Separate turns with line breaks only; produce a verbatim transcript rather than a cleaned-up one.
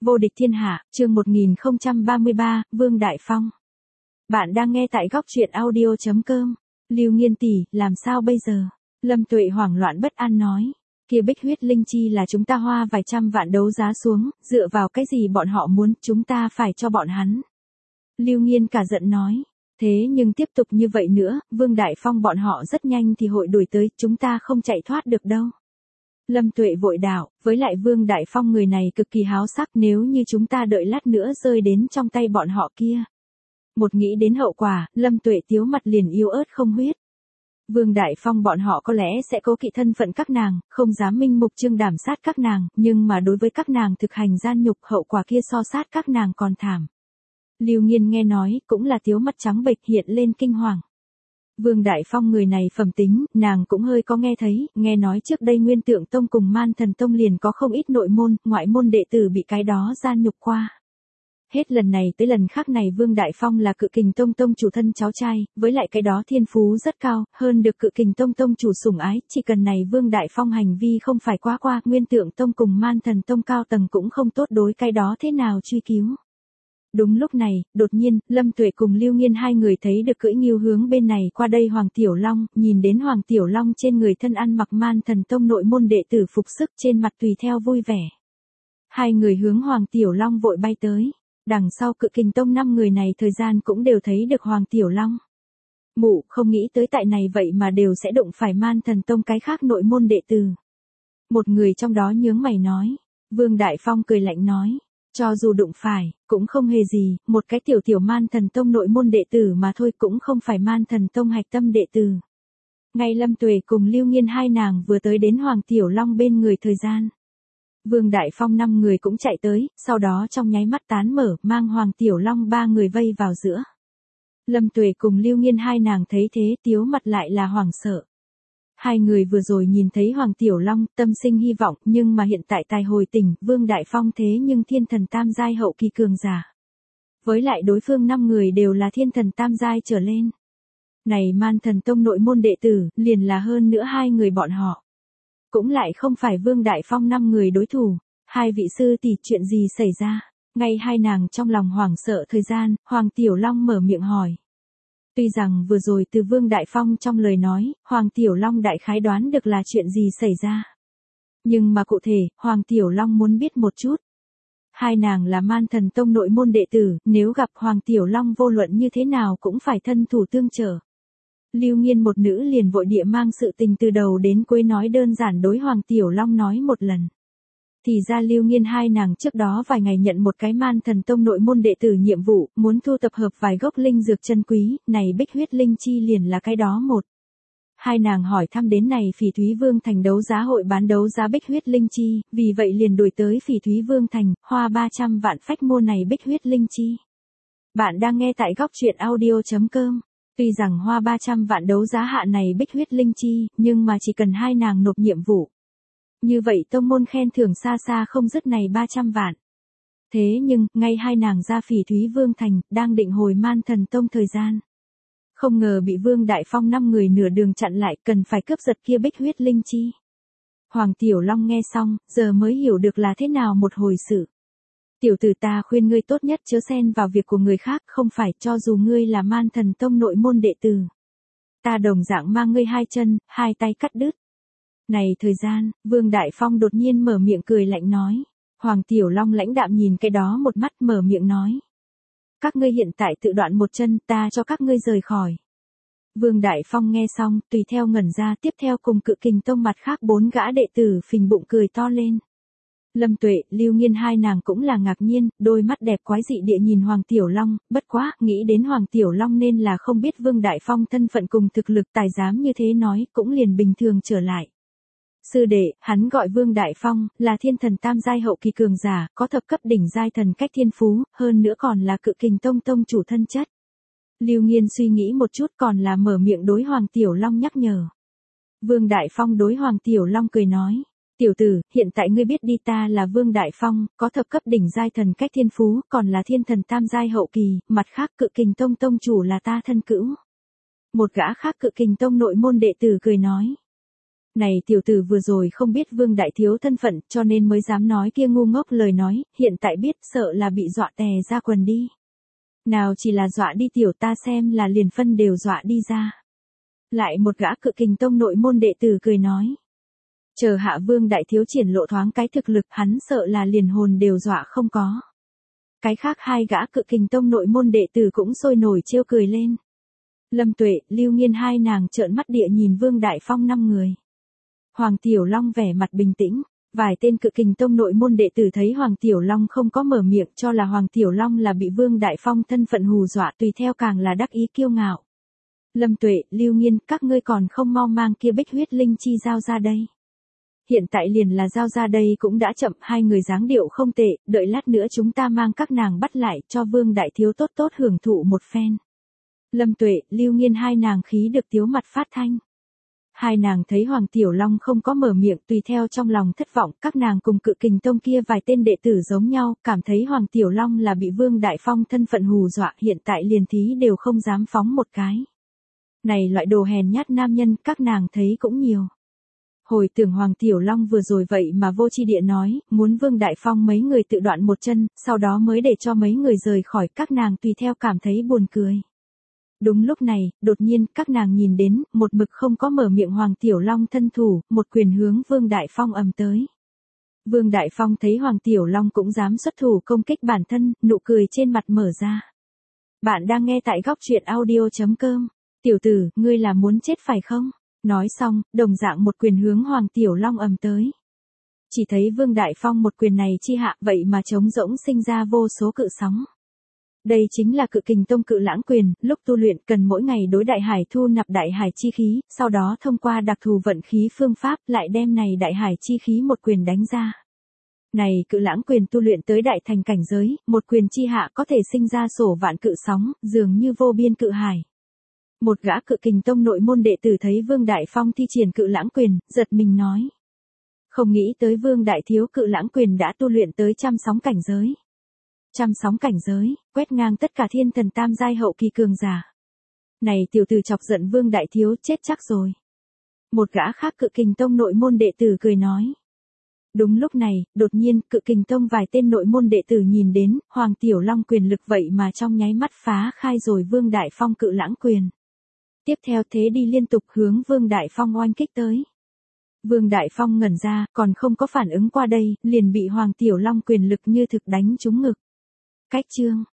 Vô địch thiên hạ, chương một nghìn không trăm ba mươi ba, Vương Đại Phong. Bạn đang nghe tại góc truyện audio chấm com. Lưu Nghiên tỷ, làm sao bây giờ? Lâm Tuệ hoảng loạn bất an nói. Kia Bích huyết linh chi là chúng ta hoa vài trăm vạn đấu giá xuống, dựa vào cái gì bọn họ muốn, chúng ta phải cho bọn hắn. Lưu Nghiên cả giận nói. Thế nhưng tiếp tục như vậy nữa, Vương Đại Phong bọn họ rất nhanh thì hội đuổi tới, chúng ta không chạy thoát được đâu. Lâm Tuệ vội đạo, với lại Vương Đại Phong người này cực kỳ háo sắc, nếu như chúng ta đợi lát nữa rơi đến trong tay bọn họ kia. Một nghĩ đến hậu quả, Lâm Tuệ tiếu mặt liền yếu ớt không huyết. Vương Đại Phong bọn họ có lẽ sẽ cố kỵ thân phận các nàng, không dám minh mục trương đảm sát các nàng, nhưng mà đối với các nàng thực hành gian nhục, hậu quả kia so sát các nàng còn thảm. Lưu Nghiên nghe nói, cũng là tiếu mặt trắng bệch hiện lên kinh hoàng. Vương Đại Phong người này phẩm tính, nàng cũng hơi có nghe thấy, nghe nói trước đây Nguyên Tượng Tông cùng Man Thần Tông liền có không ít nội môn, ngoại môn đệ tử bị cái đó gian nhục qua. Hết lần này tới lần khác này Vương Đại Phong là Cự Kình Tông Tông chủ thân cháu trai, với lại cái đó thiên phú rất cao, hơn được Cự Kình Tông Tông chủ sủng ái, chỉ cần này Vương Đại Phong hành vi không phải quá qua, Nguyên Tượng Tông cùng Man Thần Tông cao tầng cũng không tốt đối cái đó thế nào truy cứu. Đúng lúc này, đột nhiên, Lâm Tuệ cùng Lưu Nghiên hai người thấy được cưỡi nghiêu hướng bên này qua đây Hoàng Tiểu Long, nhìn đến Hoàng Tiểu Long trên người thân ăn mặc Man Thần Tông nội môn đệ tử phục sức, trên mặt tùy theo vui vẻ. Hai người hướng Hoàng Tiểu Long vội bay tới, đằng sau Cự Kình Tông năm người này thời gian cũng đều thấy được Hoàng Tiểu Long. Mụ không nghĩ tới tại này vậy mà đều sẽ đụng phải Man Thần Tông cái khác nội môn đệ tử. Một người trong đó nhướng mày nói, Vương Đại Phong cười lạnh nói. Cho dù đụng phải, cũng không hề gì, một cái tiểu tiểu Man Thần Tông nội môn đệ tử mà thôi, cũng không phải Man Thần Tông hạch tâm đệ tử. Ngay Lâm Tuệ cùng Lưu Nghiên hai nàng vừa tới đến Hoàng Tiểu Long bên người thời gian. Vương Đại Phong năm người cũng chạy tới, sau đó trong nháy mắt tán mở, mang Hoàng Tiểu Long ba người vây vào giữa. Lâm Tuệ cùng Lưu Nghiên hai nàng thấy thế tiếu mặt lại là hoảng sợ. Hai người vừa rồi nhìn thấy Hoàng Tiểu Long, tâm sinh hy vọng, nhưng mà hiện tại tài hồi tỉnh, Vương Đại Phong thế nhưng thiên thần tam giai hậu kỳ cường giả. Với lại đối phương năm người đều là thiên thần tam giai trở lên. Này Man Thần Tông nội môn đệ tử, liền là hơn nữa hai người bọn họ. Cũng lại không phải Vương Đại Phong năm người đối thủ. Hai vị sư tỷ, chuyện gì xảy ra? Ngay hai nàng trong lòng hoảng sợ thời gian, Hoàng Tiểu Long mở miệng hỏi. Tuy rằng vừa rồi từ Vương Đại Phong trong lời nói, Hoàng Tiểu Long đại khái đoán được là chuyện gì xảy ra. Nhưng mà cụ thể, Hoàng Tiểu Long muốn biết một chút. Hai nàng là Man Thần Tông nội môn đệ tử, nếu gặp Hoàng Tiểu Long vô luận như thế nào cũng phải thân thủ tương trợ. Lưu Nghiên một nữ liền vội địa mang sự tình từ đầu đến cuối nói đơn giản đối Hoàng Tiểu Long nói một lần. Thì ra Lưu Nghiên hai nàng trước đó vài ngày nhận một cái Man Thần Tông nội môn đệ tử nhiệm vụ, muốn thu tập hợp vài gốc linh dược chân quý, này Bích huyết linh chi liền là cái đó một. Hai nàng hỏi thăm đến này Phỉ Thúy Vương Thành đấu giá hội bán đấu giá Bích huyết linh chi, vì vậy liền đuổi tới Phỉ Thúy Vương Thành, hoa ba trăm vạn phách mua này Bích huyết linh chi. Bạn đang nghe tại góc truyện audio chấm com. Tuy rằng hoa ba trăm vạn đấu giá hạ này Bích huyết linh chi, nhưng mà chỉ cần hai nàng nộp nhiệm vụ. Như vậy tông môn khen thưởng xa xa không dứt này ba trăm vạn. Thế nhưng, ngay hai nàng ra Phỉ Thúy Vương Thành, đang định hồi Man Thần Tông thời gian. Không ngờ bị Vương Đại Phong năm người nửa đường chặn lại, cần phải cướp giật kia Bích huyết linh chi. Hoàng Tiểu Long nghe xong, giờ mới hiểu được là thế nào một hồi sự. Tiểu tử, ta khuyên ngươi tốt nhất chớ xen vào việc của người khác, không phải, cho dù ngươi là Man Thần Tông nội môn đệ tử. Ta đồng dạng mang ngươi hai chân, hai tay cắt đứt. Này thời gian, Vương Đại Phong đột nhiên mở miệng cười lạnh nói. Hoàng Tiểu Long lãnh đạm nhìn cái đó một mắt mở miệng nói. Các ngươi hiện tại tự đoạn một chân, ta cho các ngươi rời khỏi. Vương Đại Phong nghe xong, tùy theo ngẩn ra, tiếp theo cùng Cự Kình Tông mặt khác bốn gã đệ tử phình bụng cười to lên. Lâm Tuệ, Lưu Nghiên hai nàng cũng là ngạc nhiên, đôi mắt đẹp quái dị địa nhìn Hoàng Tiểu Long, bất quá, nghĩ đến Hoàng Tiểu Long nên là không biết Vương Đại Phong thân phận cùng thực lực tài dám như thế nói, cũng liền bình thường trở lại. Sư đệ, hắn gọi Vương Đại Phong, là thiên thần tam giai hậu kỳ cường giả, có thập cấp đỉnh giai thần cách thiên phú, hơn nữa còn là Cự Kình Tông tông chủ thân chất. Lưu Nghiên suy nghĩ một chút còn là mở miệng đối Hoàng Tiểu Long nhắc nhở. Vương Đại Phong đối Hoàng Tiểu Long cười nói. Tiểu tử, hiện tại ngươi biết đi, ta là Vương Đại Phong, có thập cấp đỉnh giai thần cách thiên phú, còn là thiên thần tam giai hậu kỳ, mặt khác Cự Kình Tông tông chủ là ta thân cữu. Một gã khác Cự Kình Tông nội môn đệ tử cười nói. Này tiểu tử vừa rồi không biết Vương Đại Thiếu thân phận cho nên mới dám nói kia ngu ngốc lời nói, hiện tại biết sợ là bị dọa tè ra quần đi. Nào chỉ là dọa đi tiểu ta xem là liền phân đều dọa đi ra. Lại một gã Cự Kình Tông nội môn đệ tử cười nói. Chờ hạ Vương Đại Thiếu triển lộ thoáng cái thực lực hắn sợ là liền hồn đều dọa không có. Cái khác hai gã Cự Kình Tông nội môn đệ tử cũng sôi nổi trêu cười lên. Lâm Tuệ, Lưu Nghiên hai nàng trợn mắt địa nhìn Vương Đại Phong năm người. Hoàng Tiểu Long vẻ mặt bình tĩnh, vài tên Cự Kình Tông nội môn đệ tử thấy Hoàng Tiểu Long không có mở miệng cho là Hoàng Tiểu Long là bị Vương Đại Phong thân phận hù dọa tùy theo càng là đắc ý kiêu ngạo. Lâm Tuệ, Lưu Nghiên, các ngươi còn không mau mang kia bích huyết linh chi giao ra đây. Hiện tại liền là giao ra đây cũng đã chậm, hai người dáng điệu không tệ, đợi lát nữa chúng ta mang các nàng bắt lại cho Vương Đại Thiếu tốt tốt hưởng thụ một phen. Lâm Tuệ, Lưu Nghiên hai nàng khí được tiếu mặt phát thanh. Hai nàng thấy Hoàng Tiểu Long không có mở miệng tùy theo trong lòng thất vọng, các nàng cùng Cự Kình Tông kia vài tên đệ tử giống nhau, cảm thấy Hoàng Tiểu Long là bị Vương Đại Phong thân phận hù dọa, hiện tại liền thí đều không dám phóng một cái. Này loại đồ hèn nhát nam nhân, các nàng thấy cũng nhiều. Hồi tưởng Hoàng Tiểu Long vừa rồi vậy mà vô chi địa nói, muốn Vương Đại Phong mấy người tự đoạn một chân, sau đó mới để cho mấy người rời khỏi, các nàng tùy theo cảm thấy buồn cười. Đúng lúc này, đột nhiên, các nàng nhìn đến, một mực không có mở miệng Hoàng Tiểu Long thân thủ, một quyền hướng Vương Đại Phong ầm tới. Vương Đại Phong thấy Hoàng Tiểu Long cũng dám xuất thủ công kích bản thân, nụ cười trên mặt mở ra. Bạn đang nghe tại góc truyện audio chấm com. Tiểu tử, ngươi là muốn chết phải không? Nói xong, đồng dạng một quyền hướng Hoàng Tiểu Long ầm tới. Chỉ thấy Vương Đại Phong một quyền này chi hạ vậy mà trống rỗng sinh ra vô số cự sóng. Đây chính là Cự Kình Tông Cự Lãng Quyền, lúc tu luyện cần mỗi ngày đối đại hải thu nạp đại hải chi khí, sau đó thông qua đặc thù vận khí phương pháp lại đem này đại hải chi khí một quyền đánh ra. Này Cự Lãng Quyền tu luyện tới đại thành cảnh giới, một quyền chi hạ có thể sinh ra sổ vạn cự sóng, dường như vô biên cự hải. Một gã Cự Kình Tông nội môn đệ tử thấy Vương Đại Phong thi triển Cự Lãng Quyền, giật mình nói. Không nghĩ tới Vương Đại Thiếu Cự Lãng Quyền đã tu luyện tới trăm sóng cảnh giới. Trăm sóng cảnh giới, quét ngang tất cả thiên thần tam giai hậu kỳ cường giả. Này tiểu tử chọc giận Vương Đại Thiếu chết chắc rồi. Một gã khác Cự Kình Tông nội môn đệ tử cười nói. Đúng lúc này, đột nhiên, Cự Kình Tông vài tên nội môn đệ tử nhìn đến, Hoàng Tiểu Long quyền lực vậy mà trong nháy mắt phá khai rồi Vương Đại Phong Cự Lãng Quyền. Tiếp theo thế đi liên tục hướng Vương Đại Phong oanh kích tới. Vương Đại Phong ngẩn ra, còn không có phản ứng qua đây, liền bị Hoàng Tiểu Long quyền lực như thực đánh trúng ngực. Cách chương,